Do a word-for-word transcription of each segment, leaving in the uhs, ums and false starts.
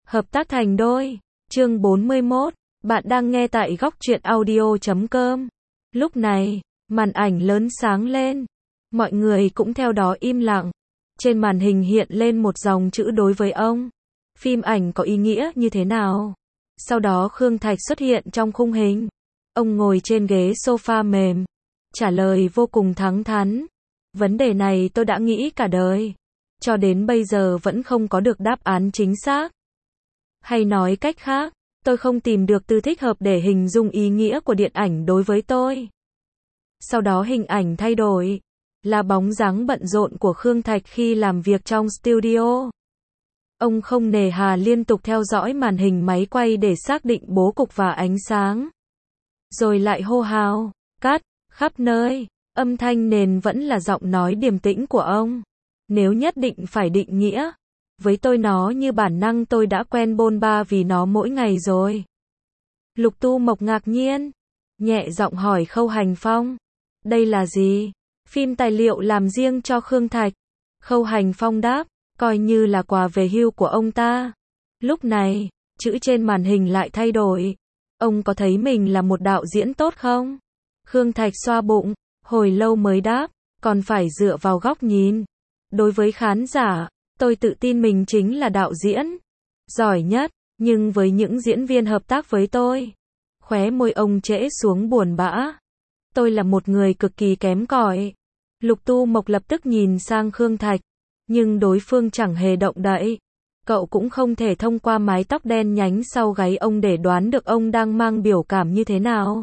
Hợp tác thành đôi. Chương bốn mươi mốt. Bạn đang nghe tại góc truyện audio chấm com. Lúc này, màn ảnh lớn sáng lên. Mọi người cũng theo đó im lặng. Trên màn hình hiện lên một dòng chữ đối với ông. Phim ảnh có ý nghĩa như thế nào? Sau đó Khương Thạch xuất hiện trong khung hình. Ông ngồi trên ghế sofa mềm. Trả lời vô cùng thẳng thắn. Vấn đề này tôi đã nghĩ cả đời. Cho đến bây giờ vẫn không có được đáp án chính xác. Hay nói cách khác, tôi không tìm được từ thích hợp để hình dung ý nghĩa của điện ảnh đối với tôi. Sau đó hình ảnh thay đổi. Là bóng dáng bận rộn của Khương Thạch khi làm việc trong studio. Ông không nề hà liên tục theo dõi màn hình máy quay để xác định bố cục và ánh sáng. Rồi lại hô hào, cắt, khắp nơi. Âm thanh nền vẫn là giọng nói điềm tĩnh của ông. Nếu nhất định phải định nghĩa, với tôi nó như bản năng tôi đã quen bôn ba vì nó mỗi ngày rồi. Lục Tu Mộc ngạc nhiên, nhẹ giọng hỏi Khâu Hành Phong. Đây là gì? Phim tài liệu làm riêng cho Khương Thạch. Khâu Hành Phong đáp, coi như là quà về hưu của ông ta. Lúc này, chữ trên màn hình lại thay đổi. Ông có thấy mình là một đạo diễn tốt không? Khương Thạch xoa bụng, hồi lâu mới đáp, còn phải dựa vào góc nhìn. Đối với khán giả, tôi tự tin mình chính là đạo diễn giỏi nhất, nhưng với những diễn viên hợp tác với tôi, khóe môi ông trễ xuống buồn bã. Tôi là một người cực kỳ kém cỏi. Lục Tu Mộc lập tức nhìn sang Khương Thạch, nhưng đối phương chẳng hề động đậy. Cậu cũng không thể thông qua mái tóc đen nhánh sau gáy ông để đoán được ông đang mang biểu cảm như thế nào.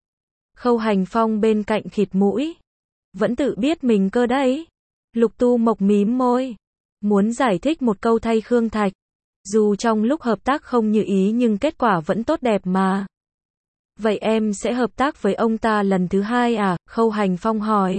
Khâu Hành Phong bên cạnh khịt mũi. Vẫn tự biết mình cơ đấy. Lục Tu Mộc mím môi. Muốn giải thích một câu thay Khương Thạch. Dù trong lúc hợp tác không như ý nhưng kết quả vẫn tốt đẹp mà. Vậy em sẽ hợp tác với ông ta lần thứ hai à? Khâu Hành Phong hỏi.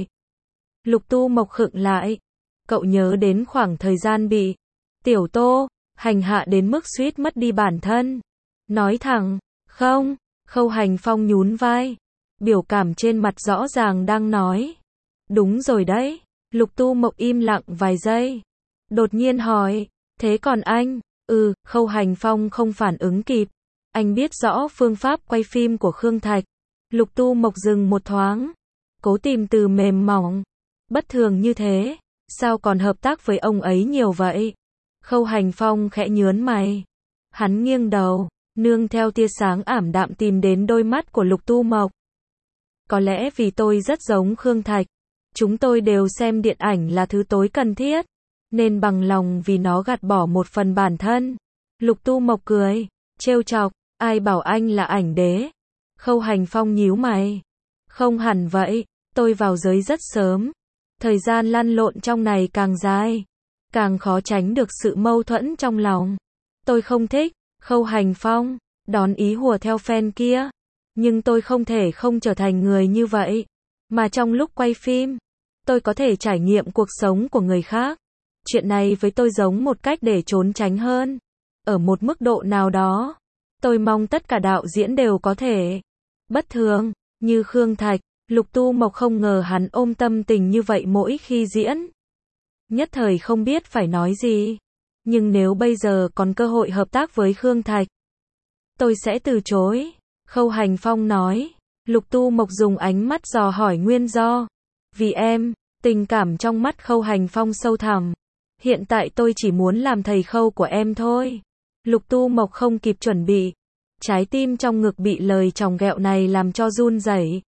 Lục Tu Mộc khựng lại. Cậu nhớ đến khoảng thời gian bị Tiểu Tô hành hạ đến mức suýt mất đi bản thân. Nói thẳng, không. Khâu Hành Phong nhún vai. Biểu cảm trên mặt rõ ràng đang nói. Đúng rồi đấy. Lục Tu Mộc im lặng vài giây. Đột nhiên hỏi, thế còn anh? Ừ, Khâu Hành Phong không phản ứng kịp. Anh biết rõ phương pháp quay phim của Khương Thạch. Lục Tu Mộc dừng một thoáng. Cố tìm từ mềm mỏng. Bất thường như thế, sao còn hợp tác với ông ấy nhiều vậy? Khâu Hành Phong khẽ nhớn mày. Hắn nghiêng đầu, nương theo tia sáng ảm đạm tìm đến đôi mắt của Lục Tu Mộc. Có lẽ vì tôi rất giống Khương Thạch. Chúng tôi đều xem điện ảnh là thứ tối cần thiết, nên bằng lòng vì nó gạt bỏ một phần bản thân. Lục Tu Mộc cười, trêu chọc, ai bảo anh là ảnh đế? Khâu Hành Phong nhíu mày. Không hẳn vậy, tôi vào giới rất sớm. Thời gian lăn lộn trong này càng dài, càng khó tránh được sự mâu thuẫn trong lòng. Tôi không thích. Khâu Hành Phong đón ý hùa theo fan kia. Nhưng tôi không thể không trở thành người như vậy. Mà trong lúc quay phim, tôi có thể trải nghiệm cuộc sống của người khác. Chuyện này với tôi giống một cách để trốn tránh hơn. Ở một mức độ nào đó, tôi mong tất cả đạo diễn đều có thể. Bất thường, như Khương Thạch. Lục Tu Mộc không ngờ hắn ôm tâm tình như vậy mỗi khi diễn. Nhất thời không biết phải nói gì. Nhưng nếu bây giờ còn cơ hội hợp tác với Khương Thạch, tôi sẽ từ chối. Khâu Hành Phong nói. Lục Tu Mộc dùng ánh mắt dò hỏi nguyên do. Vì em. Tình cảm trong mắt Khâu Hành Phong sâu thẳm. Hiện tại tôi chỉ muốn làm thầy Khâu của em thôi. Lục Tu Mộc không kịp chuẩn bị. Trái tim trong ngực bị lời chòng ghẹo này làm cho run rẩy.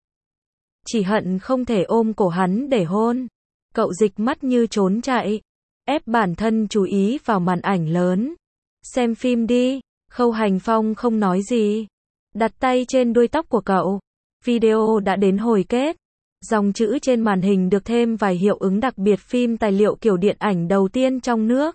Chỉ hận không thể ôm cổ hắn để hôn. Cậu dịch mắt như trốn chạy. Ép bản thân chú ý vào màn ảnh lớn. Xem phim đi. Khâu Hành Phong không nói gì. Đặt tay trên đuôi tóc của cậu. Video đã đến hồi kết. Dòng chữ trên màn hình được thêm vài hiệu ứng đặc biệt phim tài liệu kiểu điện ảnh đầu tiên trong nước.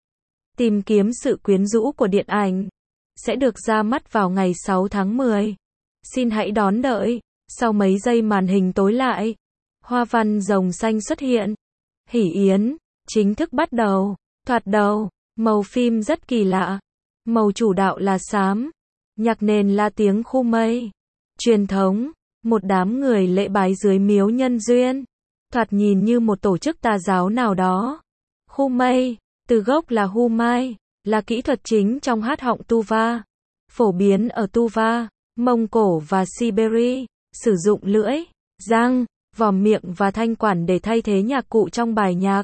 Tìm kiếm sự quyến rũ của điện ảnh. Sẽ được ra mắt vào ngày sáu tháng mười. Xin hãy đón đợi. Sau mấy giây màn hình tối lại, hoa văn rồng xanh xuất hiện. Hỷ yến chính thức bắt đầu. Thoạt đầu, màu phim rất kỳ lạ. Màu chủ đạo là xám. Nhạc nền là tiếng khu mây. Truyền thống, một đám người lễ bái dưới miếu nhân duyên. Thoạt nhìn như một tổ chức tà giáo nào đó. Khu mây, từ gốc là hu mai, là kỹ thuật chính trong hát họng tuba, phổ biến ở Tuva, Mông Cổ và Siberia, sử dụng lưỡi, răng, vòm miệng và thanh quản để thay thế nhạc cụ trong bài nhạc.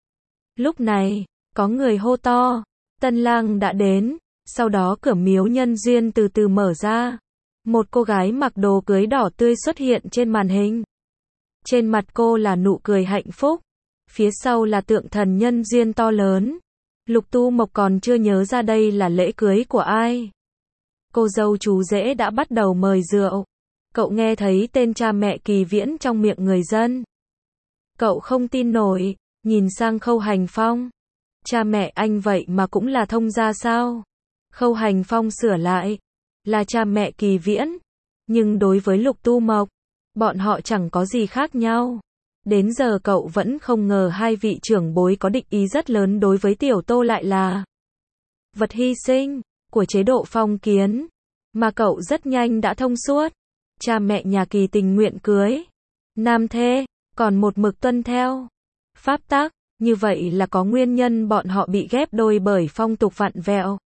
Lúc này, có người hô to, tân lang đã đến, sau đó cửa miếu nhân duyên từ từ mở ra. Một cô gái mặc đồ cưới đỏ tươi xuất hiện trên màn hình. Trên mặt cô là nụ cười hạnh phúc, phía sau là tượng thần nhân duyên to lớn. Lục Tu Mộc còn chưa nhớ ra đây là lễ cưới của ai. Cô dâu chú rể đã bắt đầu mời rượu. Cậu nghe thấy tên cha mẹ Kỳ Viễn trong miệng người dân. Cậu không tin nổi, nhìn sang Khâu Hành Phong. Cha mẹ anh vậy mà cũng là thông gia sao? Khâu Hành Phong sửa lại, là cha mẹ Kỳ Viễn. Nhưng đối với Lục Tu Mộc, bọn họ chẳng có gì khác nhau. Đến giờ cậu vẫn không ngờ hai vị trưởng bối có định ý rất lớn đối với Tiểu Tô lại là vật hy sinh của chế độ phong kiến, mà cậu rất nhanh đã thông suốt. Cha mẹ nhà Kỳ tình nguyện cưới nam thê, còn một mực tuân theo pháp tắc, như vậy là có nguyên nhân bọn họ bị ghép đôi bởi phong tục vặn vẹo,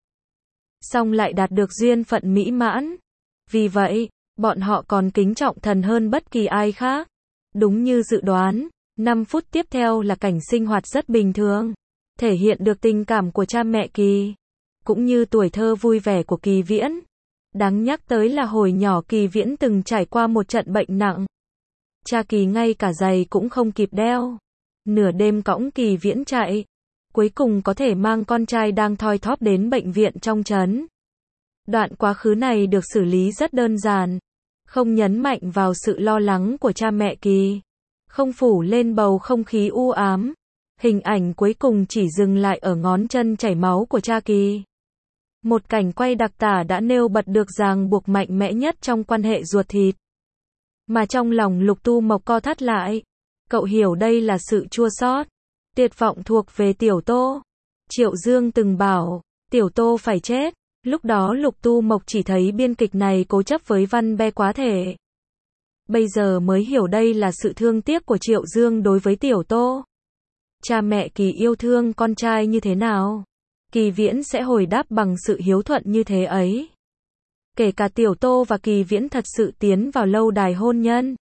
song lại đạt được duyên phận mỹ mãn. Vì vậy, bọn họ còn kính trọng thần hơn bất kỳ ai khác. Đúng như dự đoán, năm phút tiếp theo là cảnh sinh hoạt rất bình thường, thể hiện được tình cảm của cha mẹ Kỳ, cũng như tuổi thơ vui vẻ của Kỳ Viễn. Đáng nhắc tới là hồi nhỏ Kỳ Viễn từng trải qua một trận bệnh nặng. Cha Kỳ ngay cả giày cũng không kịp đeo. Nửa đêm cõng Kỳ Viễn chạy. Cuối cùng có thể mang con trai đang thoi thóp đến bệnh viện trong trấn. Đoạn quá khứ này được xử lý rất đơn giản. Không nhấn mạnh vào sự lo lắng của cha mẹ Kỳ. Không phủ lên bầu không khí u ám. Hình ảnh cuối cùng chỉ dừng lại ở ngón chân chảy máu của cha Kỳ. Một cảnh quay đặc tả đã nêu bật được ràng buộc mạnh mẽ nhất trong quan hệ ruột thịt. Mà trong lòng Lục Tu Mộc co thắt lại. Cậu hiểu đây là sự chua xót, tuyệt vọng thuộc về Tiểu Tô. Triệu Dương từng bảo, Tiểu Tô phải chết. Lúc đó Lục Tu Mộc chỉ thấy biên kịch này cố chấp với Văn Be quá thể. Bây giờ mới hiểu đây là sự thương tiếc của Triệu Dương đối với Tiểu Tô. Cha mẹ Kỳ yêu thương con trai như thế nào? Kỳ Viễn sẽ hồi đáp bằng sự hiếu thuận như thế ấy. Kể cả Tiểu Tô và Kỳ Viễn thật sự tiến vào lâu đài hôn nhân,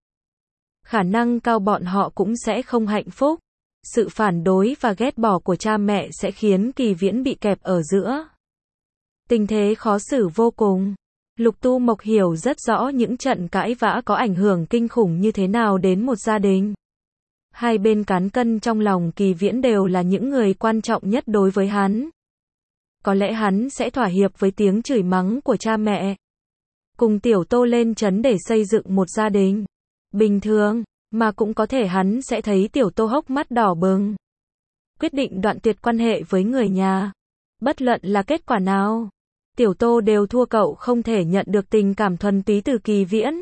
khả năng cao bọn họ cũng sẽ không hạnh phúc. Sự phản đối và ghét bỏ của cha mẹ sẽ khiến Kỳ Viễn bị kẹp ở giữa. Tình thế khó xử vô cùng. Lục Tu Mộc hiểu rất rõ những trận cãi vã có ảnh hưởng kinh khủng như thế nào đến một gia đình. Hai bên cán cân trong lòng Kỳ Viễn đều là những người quan trọng nhất đối với hắn. Có lẽ hắn sẽ thỏa hiệp với tiếng chửi mắng của cha mẹ, cùng Tiểu Tô lên trấn để xây dựng một gia đình bình thường, mà cũng có thể hắn sẽ thấy Tiểu Tô hốc mắt đỏ bừng, quyết định đoạn tuyệt quan hệ với người nhà. Bất luận là kết quả nào, Tiểu Tô đều thua, cậu không thể nhận được tình cảm thuần túy từ Kỳ Viễn.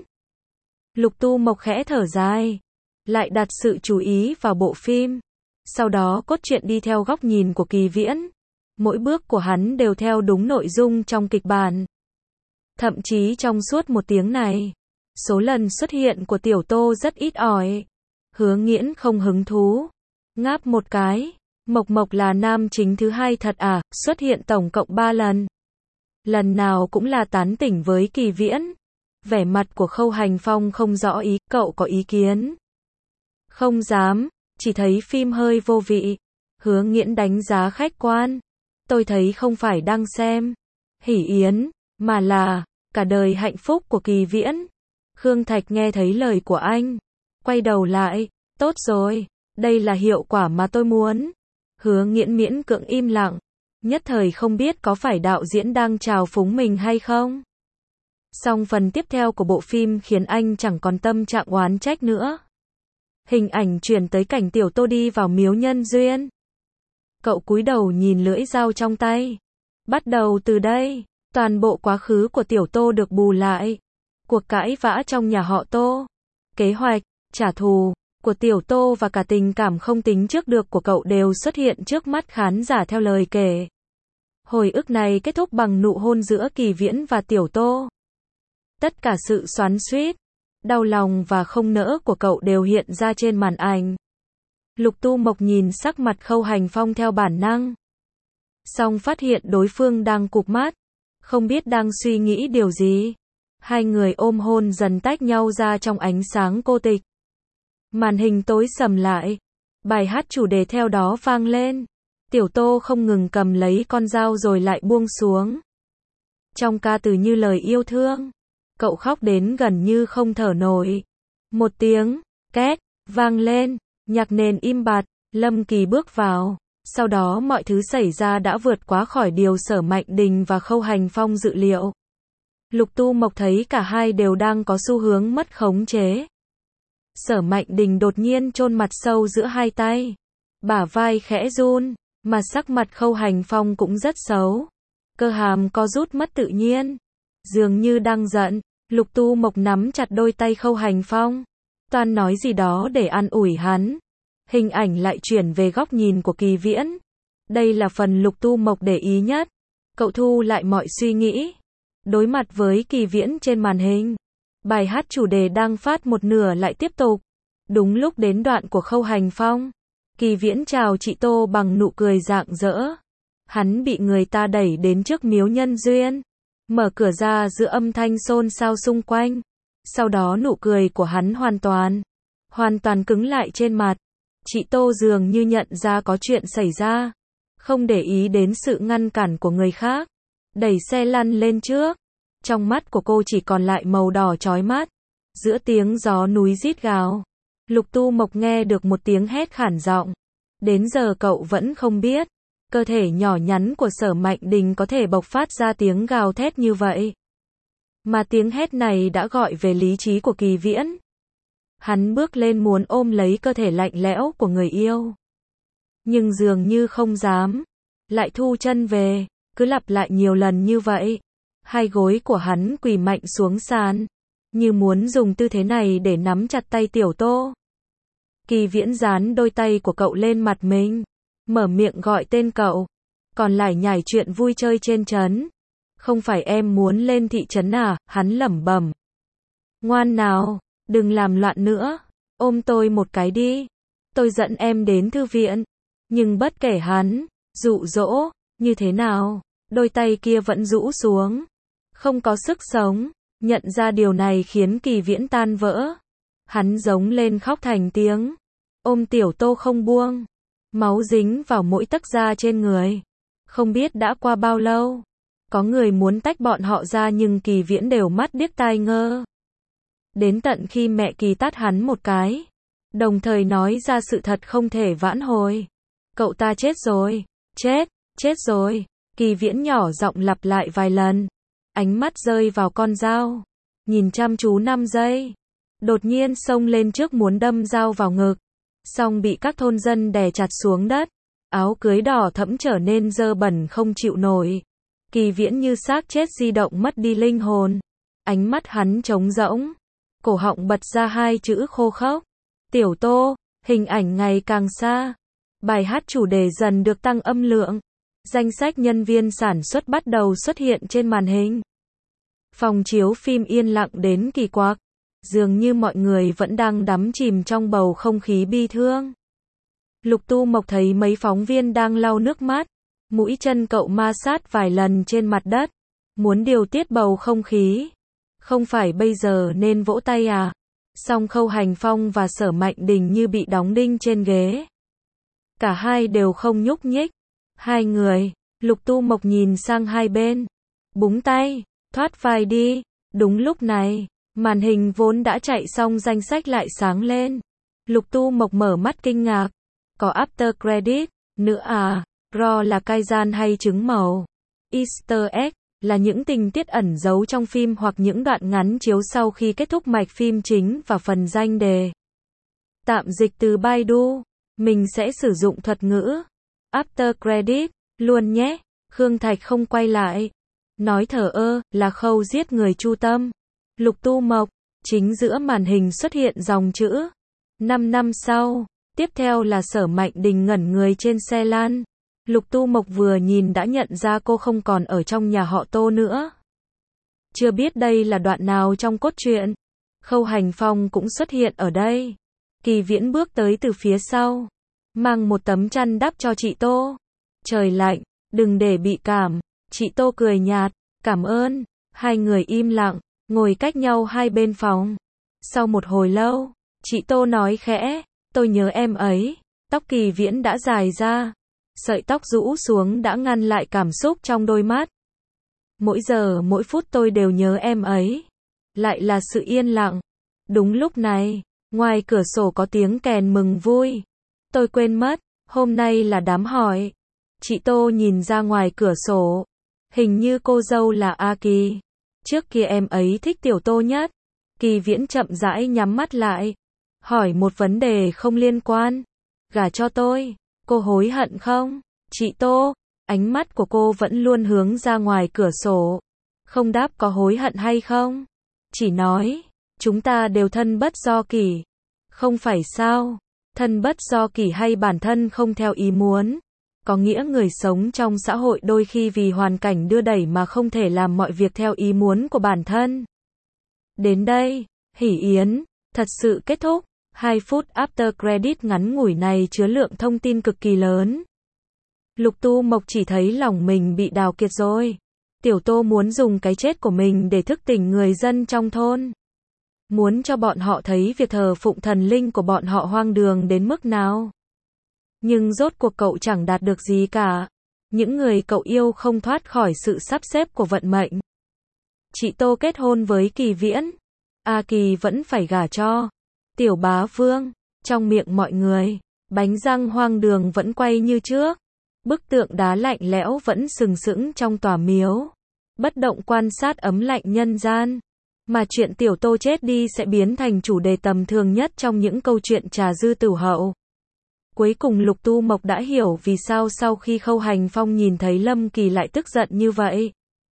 Lục Tu Mộc khẽ thở dài, lại đặt sự chú ý vào bộ phim. Sau đó cốt truyện đi theo góc nhìn của Kỳ Viễn. Mỗi bước của hắn đều theo đúng nội dung trong kịch bản. Thậm chí trong suốt một tiếng này, số lần xuất hiện của Tiểu Tô rất ít ỏi. Hứa Nghiễn không hứng thú, ngáp một cái. Mộc Mộc là nam chính thứ hai thật à, xuất hiện tổng cộng ba lần. Lần nào cũng là tán tỉnh với Kỳ Viễn. Vẻ mặt của Khâu Hành Phong không rõ ý, cậu có ý kiến? Không dám, chỉ thấy phim hơi vô vị. Hứa Nghiễn đánh giá khách quan. Tôi thấy không phải đang xem Hỷ Yến, mà là cả đời hạnh phúc của Kỳ Viễn. Khương Thạch nghe thấy lời của anh, quay đầu lại, tốt rồi, đây là hiệu quả mà tôi muốn. Hứa Nghiễn miễn cưỡng im lặng, nhất thời không biết có phải đạo diễn đang trào phúng mình hay không. Song phần tiếp theo của bộ phim khiến anh chẳng còn tâm trạng oán trách nữa. Hình ảnh chuyển tới cảnh Tiểu Tô đi vào miếu nhân duyên. Cậu cúi đầu nhìn lưỡi dao trong tay. Bắt đầu từ đây, toàn bộ quá khứ của Tiểu Tô được bù lại. Cuộc cãi vã trong nhà họ Tô, kế hoạch, trả thù của Tiểu Tô và cả tình cảm không tính trước được của cậu đều xuất hiện trước mắt khán giả theo lời kể. Hồi ức này kết thúc bằng nụ hôn giữa Kỳ Viễn và Tiểu Tô. Tất cả sự xoắn xuýt, đau lòng và không nỡ của cậu đều hiện ra trên màn ảnh. Lục Tu Mộc nhìn sắc mặt Khâu Hành Phong theo bản năng. Xong phát hiện đối phương đang cụp mắt, không biết đang suy nghĩ điều gì. Hai người ôm hôn dần tách nhau ra trong ánh sáng cô tịch. Màn hình tối sầm lại. Bài hát chủ đề theo đó vang lên. Tiểu Tô không ngừng cầm lấy con dao rồi lại buông xuống. Trong ca từ như lời yêu thương. Cậu khóc đến gần như không thở nổi. Một tiếng két vang lên, nhạc nền im bặt, Lâm Kỳ bước vào. Sau đó mọi thứ xảy ra đã vượt quá khỏi điều Sở Mạnh Đình và Khâu Hành Phong dự liệu. Lục Tu Mộc thấy cả hai đều đang có xu hướng mất khống chế. Sở Mạnh Đình đột nhiên chôn mặt sâu giữa hai tay. Bả vai khẽ run, mà sắc mặt Khâu Hành Phong cũng rất xấu. Cơ hàm co rút mất tự nhiên. Dường như đang giận, Lục Tu Mộc nắm chặt đôi tay Khâu Hành Phong. Toan nói gì đó để an ủi hắn. Hình ảnh lại chuyển về góc nhìn của Kỳ Viễn. Đây là phần Lục Tu Mộc để ý nhất. Cậu thu lại mọi suy nghĩ. Đối mặt với Kỳ Viễn trên màn hình. Bài hát chủ đề đang phát một nửa lại tiếp tục. Đúng lúc đến đoạn của Khâu Hành Phong. Kỳ Viễn chào chị Tô bằng nụ cười rạng rỡ. Hắn bị người ta đẩy đến trước miếu nhân duyên. Mở cửa ra giữa âm thanh xôn xao xung quanh. Sau đó nụ cười của hắn hoàn toàn, hoàn toàn cứng lại trên mặt. Chị Tô dường như nhận ra có chuyện xảy ra. Không để ý đến sự ngăn cản của người khác. Đẩy xe lăn lên trước. Trong mắt của cô chỉ còn lại màu đỏ chói mắt. Giữa tiếng gió núi rít gào. Lục Tu Mộc nghe được một tiếng hét khản giọng. Đến giờ cậu vẫn không biết. Cơ thể nhỏ nhắn của Sở Mạnh Đình có thể bộc phát ra tiếng gào thét như vậy. Mà tiếng hét này đã gọi về lý trí của Kỳ Viễn. Hắn bước lên muốn ôm lấy cơ thể lạnh lẽo của người yêu. Nhưng dường như không dám. Lại thu chân về, cứ lặp lại nhiều lần như vậy. Hai gối của hắn quỳ mạnh xuống sàn. Như muốn dùng tư thế này để nắm chặt tay Tiểu Tô. Kỳ Viễn dán đôi tay của cậu lên mặt mình. Mở miệng gọi tên cậu. Còn lại nhảy chuyện vui chơi trên trấn. Không phải em muốn lên thị trấn à, hắn lẩm bẩm. Ngoan nào, đừng làm loạn nữa. Ôm tôi một cái đi. Tôi dẫn em đến thư viện. Nhưng bất kể hắn dụ dỗ như thế nào, đôi tay kia vẫn rũ xuống. Không có sức sống. Nhận ra điều này khiến Kỳ Viễn tan vỡ. Hắn giống lên khóc thành tiếng. Ôm Tiểu Tô không buông. Máu dính vào mỗi tấc da trên người. Không biết đã qua bao lâu. Có người muốn tách bọn họ ra nhưng Kỳ Viễn đều mắt điếc tai ngơ. Đến tận khi mẹ Kỳ tát hắn một cái. Đồng thời nói ra sự thật không thể vãn hồi. Cậu ta chết rồi. Chết, chết rồi. Kỳ Viễn nhỏ giọng lặp lại vài lần. Ánh mắt rơi vào con dao. Nhìn chăm chú năm giây. Đột nhiên xông lên trước muốn đâm dao vào ngực. Xong bị các thôn dân đè chặt xuống đất. Áo cưới đỏ thẫm trở nên dơ bẩn không chịu nổi. Kỳ Viễn như xác chết di động mất đi linh hồn. Ánh mắt hắn trống rỗng. Cổ họng bật ra hai chữ khô khốc. Tiểu Tô, hình ảnh ngày càng xa. Bài hát chủ đề dần được tăng âm lượng. Danh sách nhân viên sản xuất bắt đầu xuất hiện trên màn hình. Phòng chiếu phim yên lặng đến kỳ quặc. Dường như mọi người vẫn đang đắm chìm trong bầu không khí bi thương. Lục Tu Mộc thấy mấy phóng viên đang lau nước mắt. Mũi chân cậu ma sát vài lần trên mặt đất. Muốn điều tiết bầu không khí. Không phải bây giờ nên vỗ tay à? Song Khâu Hành Phong và Sở Mạnh Đình như bị đóng đinh trên ghế. Cả hai đều không nhúc nhích. Hai người, Lục Tu Mộc nhìn sang hai bên. Búng tay, thoát vai đi. Đúng lúc này, màn hình vốn đã chạy xong danh sách lại sáng lên. Lục Tu Mộc mở mắt kinh ngạc. Có after credit nữa à? Raw là cai gian hay trứng màu? Easter egg là những tình tiết ẩn giấu trong phim hoặc những đoạn ngắn chiếu sau khi kết thúc mạch phim chính và phần danh đề. Tạm dịch từ Baidu. Mình sẽ sử dụng thuật ngữ after credit luôn nhé. Khương Thạch không quay lại. Nói thờ ơ là khâu giết người Chu Tâm. Lục Tu Mộc. Chính giữa màn hình xuất hiện dòng chữ. Năm năm sau. Tiếp theo là Sở Mạnh Đình ngẩn người trên xe lăn. Lục Tu Mộc vừa nhìn đã nhận ra cô không còn ở trong nhà họ Tô nữa. Chưa biết đây là đoạn nào trong cốt truyện. Khâu Hành Phong cũng xuất hiện ở đây. Kỳ Viễn bước tới từ phía sau. Mang một tấm chăn đắp cho chị Tô. Trời lạnh, Đừng để bị cảm. Chị Tô cười nhạt, cảm ơn. Hai người im lặng, ngồi cách nhau hai bên phòng. Sau một hồi lâu, chị Tô nói khẽ, tôi nhớ em ấy. Tóc Kỳ Viễn đã dài ra. Sợi tóc rũ xuống đã ngăn lại cảm xúc trong đôi mắt. Mỗi giờ mỗi phút tôi đều nhớ em ấy. Lại là sự yên lặng. Đúng lúc này, ngoài cửa sổ có tiếng kèn mừng vui. Tôi quên mất, hôm nay là đám hỏi. Chị Tô nhìn ra ngoài cửa sổ. Hình như cô dâu là A Kỳ. Trước kia em ấy thích Tiểu Tô nhất. Kỳ Viễn chậm rãi nhắm mắt lại. Hỏi một vấn đề không liên quan. Gả cho tôi, cô hối hận không? Chị Tô, ánh mắt của cô vẫn luôn hướng ra ngoài cửa sổ. Không đáp có hối hận hay không. Chỉ nói, chúng ta đều thân bất do kỷ. Không phải sao? Thân bất do kỷ hay bản thân không theo ý muốn. Có nghĩa người sống trong xã hội đôi khi vì hoàn cảnh đưa đẩy mà không thể làm mọi việc theo ý muốn của bản thân. Đến đây, hỉ yến, thật sự kết thúc. Hai phút after credit ngắn ngủi này chứa lượng thông tin cực kỳ lớn. Lục Tu Mộc chỉ thấy lòng mình bị đào kiệt rồi. Tiểu Tô muốn dùng cái chết của mình để thức tỉnh người dân trong thôn. Muốn cho bọn họ thấy việc thờ phụng thần linh của bọn họ hoang đường đến mức nào. Nhưng rốt cuộc cậu chẳng đạt được gì cả. Những người cậu yêu không thoát khỏi sự sắp xếp của vận mệnh. Chị Tô kết hôn với Kỳ Viễn. A Kỳ vẫn phải gả cho Tiểu Bá Vương. Trong miệng mọi người, bánh răng hoang đường vẫn quay như trước. Bức tượng đá lạnh lẽo vẫn sừng sững trong tòa miếu. Bất động quan sát ấm lạnh nhân gian. Mà chuyện Tiểu Tô chết đi sẽ biến thành chủ đề tầm thường nhất trong những câu chuyện trà dư tửu hậu. Cuối cùng Lục Tu Mộc đã hiểu vì sao sau khi Khâu Hành Phong nhìn thấy Lâm Kỳ lại tức giận như vậy.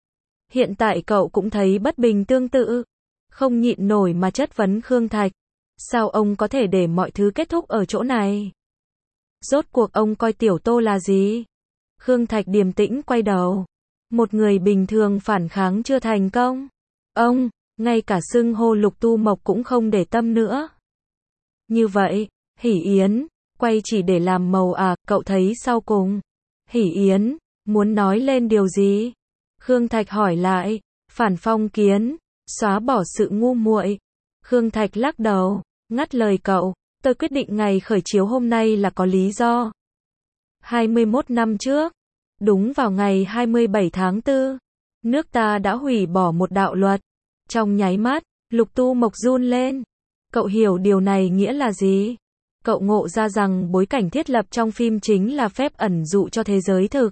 Hiện tại cậu cũng thấy bất bình tương tự. Không nhịn nổi mà chất vấn Khương Thạch. Sao ông có thể để mọi thứ kết thúc ở chỗ này? Rốt cuộc ông coi Tiểu Tô là gì? Khương Thạch điềm tĩnh quay đầu. Một người bình thường phản kháng chưa thành công. Ông, ngay cả xưng hô Lục Tu Mộc cũng không để tâm nữa. Như vậy, Hỉ Yến, quay chỉ để làm màu à, cậu thấy sau cùng. Hỉ Yến, muốn nói lên điều gì? Khương Thạch hỏi lại, phản phong kiến, xóa bỏ sự ngu muội. Khương Thạch lắc đầu, ngắt lời cậu, tôi quyết định ngày khởi chiếu hôm nay là có lý do. hai mươi mốt năm trước, đúng vào ngày hai mươi bảy tháng tư, nước ta đã hủy bỏ một đạo luật. Trong nháy mắt, Lục Tu Mộc run lên. Cậu hiểu điều này nghĩa là gì? Cậu ngộ ra rằng bối cảnh thiết lập trong phim chính là phép ẩn dụ cho thế giới thực.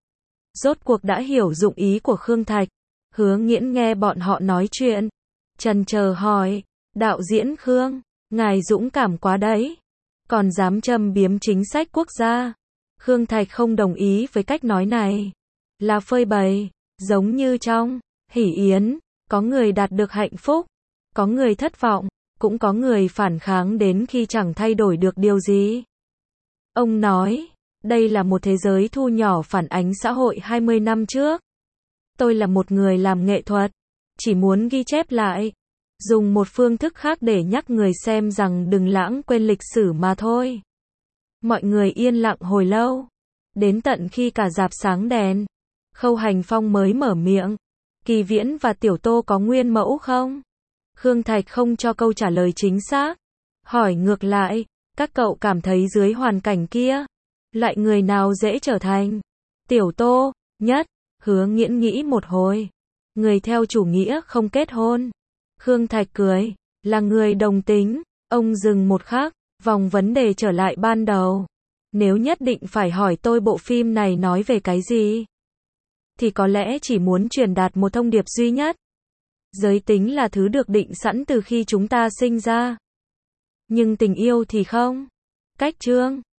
Rốt cuộc đã hiểu dụng ý của Khương Thạch. Hứa Nghiễn nghe bọn họ nói chuyện. Chần chờ hỏi, đạo diễn Khương, ngài dũng cảm quá đấy. Còn dám châm biếm chính sách quốc gia. Khương Thạch không đồng ý với cách nói này. Là phơi bày, giống như trong Hỉ Yến, có người đạt được hạnh phúc, có người thất vọng, cũng có người phản kháng đến khi chẳng thay đổi được điều gì. Ông nói, đây là một thế giới thu nhỏ phản ánh xã hội hai mươi năm trước. Tôi là một người làm nghệ thuật, chỉ muốn ghi chép lại, dùng một phương thức khác để nhắc người xem rằng đừng lãng quên lịch sử mà thôi. Mọi người yên lặng hồi lâu, đến tận khi cả rạp sáng đèn, Khâu Hành Phong mới mở miệng. Kỳ Viễn và Tiểu Tô có nguyên mẫu không? Khương Thạch không cho câu trả lời chính xác. Hỏi ngược lại, các cậu cảm thấy dưới hoàn cảnh kia, loại người nào dễ trở thành? Tiểu Tô, nhất. Hứa Nghiễn nghĩ một hồi. Người theo chủ nghĩa không kết hôn. Khương Thạch cười, là người đồng tính. Ông dừng một khắc, vòng vấn đề trở lại ban đầu. Nếu nhất định phải hỏi tôi bộ phim này nói về cái gì, thì có lẽ chỉ muốn truyền đạt một thông điệp duy nhất. Giới tính là thứ được định sẵn từ khi chúng ta sinh ra. Nhưng tình yêu thì không. Cách chương